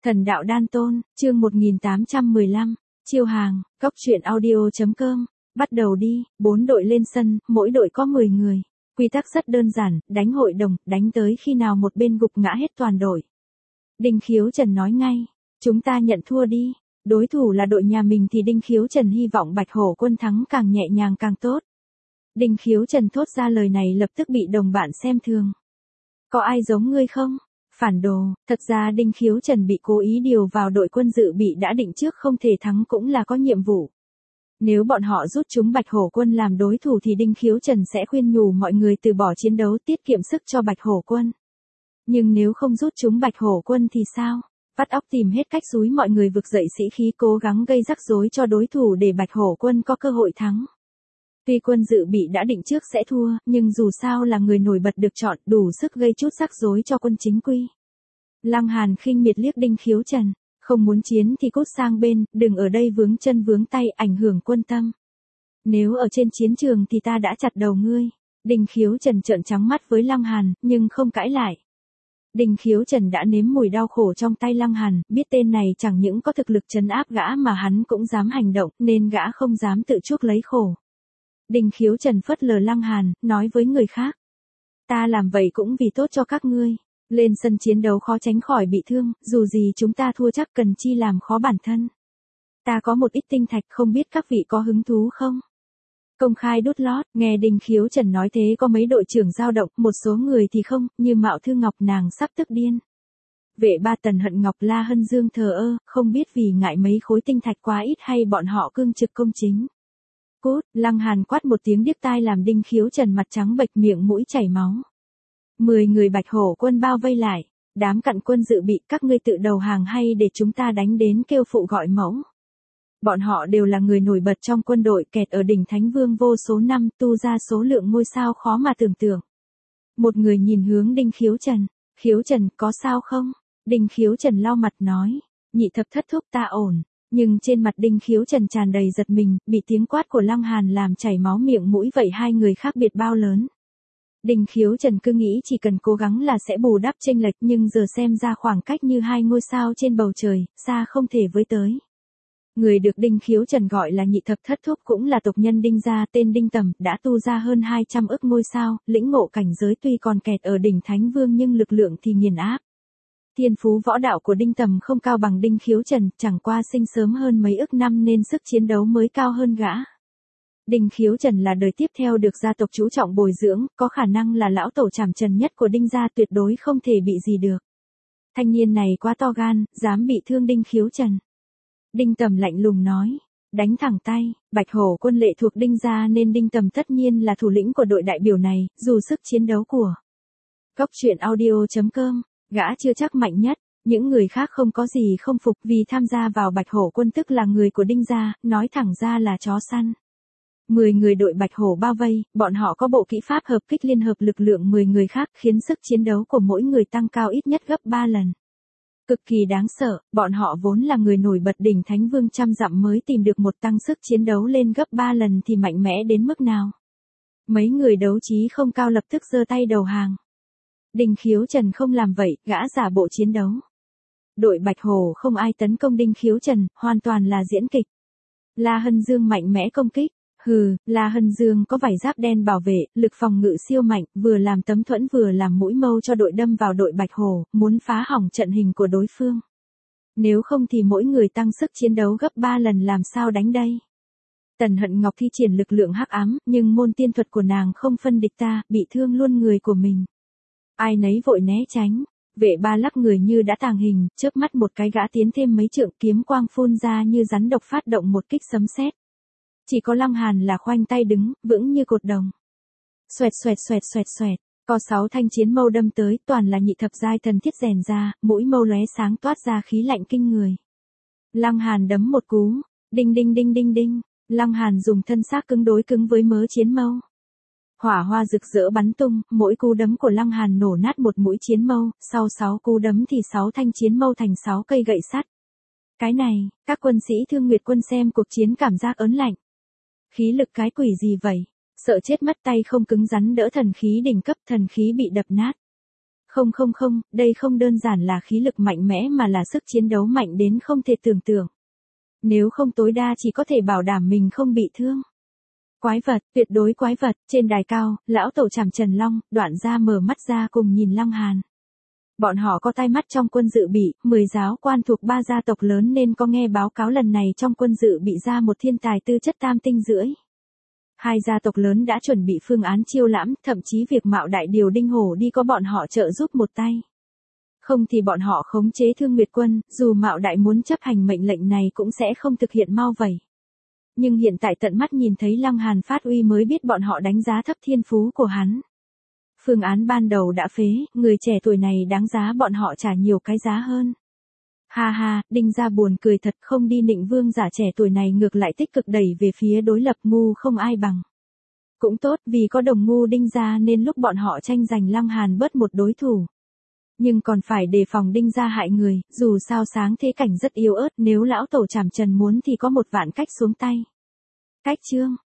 Thần đạo đan tôn, chương 1815, chiêu hàng, cóc truyện audio.com, bắt đầu đi, 4 đội lên sân, mỗi đội có 10 người. Quy tắc rất đơn giản, đánh hội đồng, đánh tới khi nào một bên gục ngã hết toàn đội. Đinh Khiếu Trần nói ngay, chúng ta nhận thua đi, đối thủ là đội nhà mình thì Đinh Khiếu Trần hy vọng Bạch Hổ Quân thắng càng nhẹ nhàng càng tốt. Đinh Khiếu Trần thốt ra lời này lập tức bị đồng bạn xem thường. Có ai giống ngươi không? Phản đồ, thật ra Đinh Khiếu Trần bị cố ý điều vào đội quân dự bị đã định trước không thể thắng cũng là có nhiệm vụ. Nếu bọn họ rút chúng Bạch Hổ Quân làm đối thủ thì Đinh Khiếu Trần sẽ khuyên nhủ mọi người từ bỏ chiến đấu tiết kiệm sức cho Bạch Hổ Quân. Nhưng nếu không rút chúng Bạch Hổ Quân thì sao? Vắt óc tìm hết cách dúi mọi người vực dậy sĩ khí cố gắng gây rắc rối cho đối thủ để Bạch Hổ Quân có cơ hội thắng. Tuy quân dự bị đã định trước sẽ thua, nhưng dù sao là người nổi bật được chọn, đủ sức gây chút rắc rối cho quân chính quy. Lăng Hàn khinh miệt liếc Đinh Khiếu Trần, không muốn chiến thì cút sang bên, đừng ở đây vướng chân vướng tay ảnh hưởng quân tâm. Nếu ở trên chiến trường thì ta đã chặt đầu ngươi. Đinh Khiếu Trần trợn trắng mắt với Lăng Hàn, nhưng không cãi lại. Đinh Khiếu Trần đã nếm mùi đau khổ trong tay Lăng Hàn, biết tên này chẳng những có thực lực trấn áp gã mà hắn cũng dám hành động, nên gã không dám tự chuốc lấy khổ. Đinh Khiếu Trần phớt lờ Lăng Hàn, nói với người khác. Ta làm vậy cũng vì tốt cho các ngươi. Lên sân chiến đấu khó tránh khỏi bị thương, dù gì chúng ta thua chắc cần chi làm khó bản thân. Ta có một ít tinh thạch không biết các vị có hứng thú không? Công khai đút lót, nghe Đinh Khiếu Trần nói thế có mấy đội trưởng dao động, một số người thì không, như Mạo Thư Ngọc nàng sắp tức điên. Vệ Ba Tần Hận Ngọc La Hân Dương thờ ơ, không biết vì ngại mấy khối tinh thạch quá ít hay bọn họ cương trực công chính. Cút, Lăng Hàn quát một tiếng điếc tai làm Đinh Khiếu Trần mặt trắng bệch miệng mũi chảy máu. 10 người Bạch Hổ Quân bao vây lại, đám cặn quân dự bị các ngươi tự đầu hàng hay để chúng ta đánh đến kêu phụ gọi mẫu. Bọn họ đều là người nổi bật trong quân đội kẹt ở đỉnh Thánh Vương vô số năm tu ra số lượng ngôi sao khó mà tưởng tượng. Một người nhìn hướng Đinh Khiếu Trần, Khiếu Trần có sao không? Đinh Khiếu Trần lau mặt nói, nhị thập thất thúc ta ổn. Nhưng trên mặt Đinh Khiếu Trần tràn đầy giật mình, bị tiếng quát của Lăng Hàn làm chảy máu miệng mũi vậy hai người khác biệt bao lớn. Đinh Khiếu Trần cứ nghĩ chỉ cần cố gắng là sẽ bù đắp chênh lệch nhưng giờ xem ra khoảng cách như hai ngôi sao trên bầu trời, xa không thể với tới. Người được Đinh Khiếu Trần gọi là nhị thập thất thúc cũng là tộc nhân Đinh gia tên Đinh Tầm, đã tu ra hơn 200 ức ngôi sao, lĩnh ngộ cảnh giới tuy còn kẹt ở đỉnh Thánh Vương nhưng lực lượng thì nghiền áp. Thiên phú võ đạo của Đinh Tầm không cao bằng Đinh Khiếu Trần, chẳng qua sinh sớm hơn mấy ức năm nên sức chiến đấu mới cao hơn gã. Đinh Khiếu Trần là đời tiếp theo được gia tộc chú trọng bồi dưỡng, có khả năng là lão tổ trảm trần nhất của Đinh gia tuyệt đối không thể bị gì được. Thanh niên này quá to gan, dám bị thương Đinh Khiếu Trần. Đinh Tầm lạnh lùng nói, đánh thẳng tay, Bạch Hổ Quân lệ thuộc Đinh gia nên Đinh Tầm tất nhiên là thủ lĩnh của đội đại biểu này, dù sức chiến đấu của cóc truyện audio.com. Gã chưa chắc mạnh nhất, những người khác không có gì không phục vì tham gia vào Bạch Hổ Quân tức là người của Đinh gia, nói thẳng ra là chó săn. 10 người đội Bạch Hổ bao vây, bọn họ có bộ kỹ pháp hợp kích liên hợp lực lượng 10 người khác khiến sức chiến đấu của mỗi người tăng cao ít nhất gấp 3 lần. Cực kỳ đáng sợ, bọn họ vốn là người nổi bật đỉnh Thánh Vương trăm dặm mới tìm được một tăng sức chiến đấu lên gấp 3 lần thì mạnh mẽ đến mức nào. Mấy người đấu trí không cao lập tức giơ tay đầu hàng. Đinh Khiếu Trần không làm vậy, gã giả bộ chiến đấu. Đội Bạch Hổ không ai tấn công Đinh Khiếu Trần, hoàn toàn là diễn kịch. La Hân Dương mạnh mẽ công kích. Hừ, La Hân Dương có vảy giáp đen bảo vệ, lực phòng ngự siêu mạnh, vừa làm tấm thuẫn vừa làm mũi mâu cho đội đâm vào đội Bạch Hổ, muốn phá hỏng trận hình của đối phương. Nếu không thì mỗi người tăng sức chiến đấu gấp 3 lần làm sao đánh đây. Tần Hận Ngọc thi triển lực lượng hắc ám, nhưng môn tiên thuật của nàng không phân địch ta, bị thương luôn người của mình. Ai nấy vội né tránh, Vệ Ba lắc người như đã tàng hình, chớp mắt một cái gã tiến thêm mấy trượng kiếm quang phun ra như rắn độc phát động một kích sấm sét. Chỉ có Lăng Hàn là khoanh tay đứng, vững như cột đồng. Xoẹt xoẹt xoẹt xoẹt xoẹt, có 6 thanh chiến mâu đâm tới, toàn là nhị thập giai thần thiết rèn ra, mũi mâu lóe sáng toát ra khí lạnh kinh người. Lăng Hàn đấm một cú, đinh đinh đinh đinh đinh, Lăng Hàn dùng thân xác cứng đối cứng với mớ chiến mâu. Hỏa hoa rực rỡ bắn tung, mỗi cú đấm của Lăng Hàn nổ nát một mũi chiến mâu, sau 6 cú đấm thì 6 thanh chiến mâu thành 6 cây gậy sắt. Cái này, các quân sĩ Thương Nguyệt quân xem cuộc chiến cảm giác ớn lạnh. Khí lực cái quỷ gì vậy? Sợ chết mất tay không cứng rắn đỡ thần khí đỉnh cấp, thần khí bị đập nát. Không không không, đây không đơn giản là khí lực mạnh mẽ mà là sức chiến đấu mạnh đến không thể tưởng tượng. Nếu không tối đa chỉ có thể bảo đảm mình không bị thương. Quái vật, tuyệt đối quái vật, trên đài cao, lão tổ Trảm Trần Long, Đoạn Gia mở mắt ra cùng nhìn Lăng Hàn. Bọn họ có tai mắt trong quân dự bị, 10 giáo quan thuộc 3 gia tộc lớn nên có nghe báo cáo lần này trong quân dự bị ra một thiên tài tư chất tam tinh rưỡi. 2 gia tộc lớn đã chuẩn bị phương án chiêu lãm, thậm chí việc Mạo Đại điều Đinh Hổ đi có bọn họ trợ giúp một tay. Không thì bọn họ khống chế Thương Nguyệt quân, dù Mạo Đại muốn chấp hành mệnh lệnh này cũng sẽ không thực hiện mau vậy. Nhưng hiện tại tận mắt nhìn thấy Lăng Hàn phát uy mới biết bọn họ đánh giá thấp thiên phú của hắn. Phương án ban đầu đã phế, người trẻ tuổi này đáng giá bọn họ trả nhiều cái giá hơn. Ha ha, Đinh gia buồn cười thật, không đi nịnh vương giả trẻ tuổi này ngược lại tích cực đẩy về phía đối lập, ngu không ai bằng. Cũng tốt, vì có đồng ngu Đinh gia nên lúc bọn họ tranh giành Lăng Hàn bớt một đối thủ. Nhưng còn phải đề phòng Đinh gia hại người, dù sao sáng thế cảnh rất yếu ớt, nếu lão tổ Trảm Trần muốn thì có 1 vạn cách xuống tay. Cách chương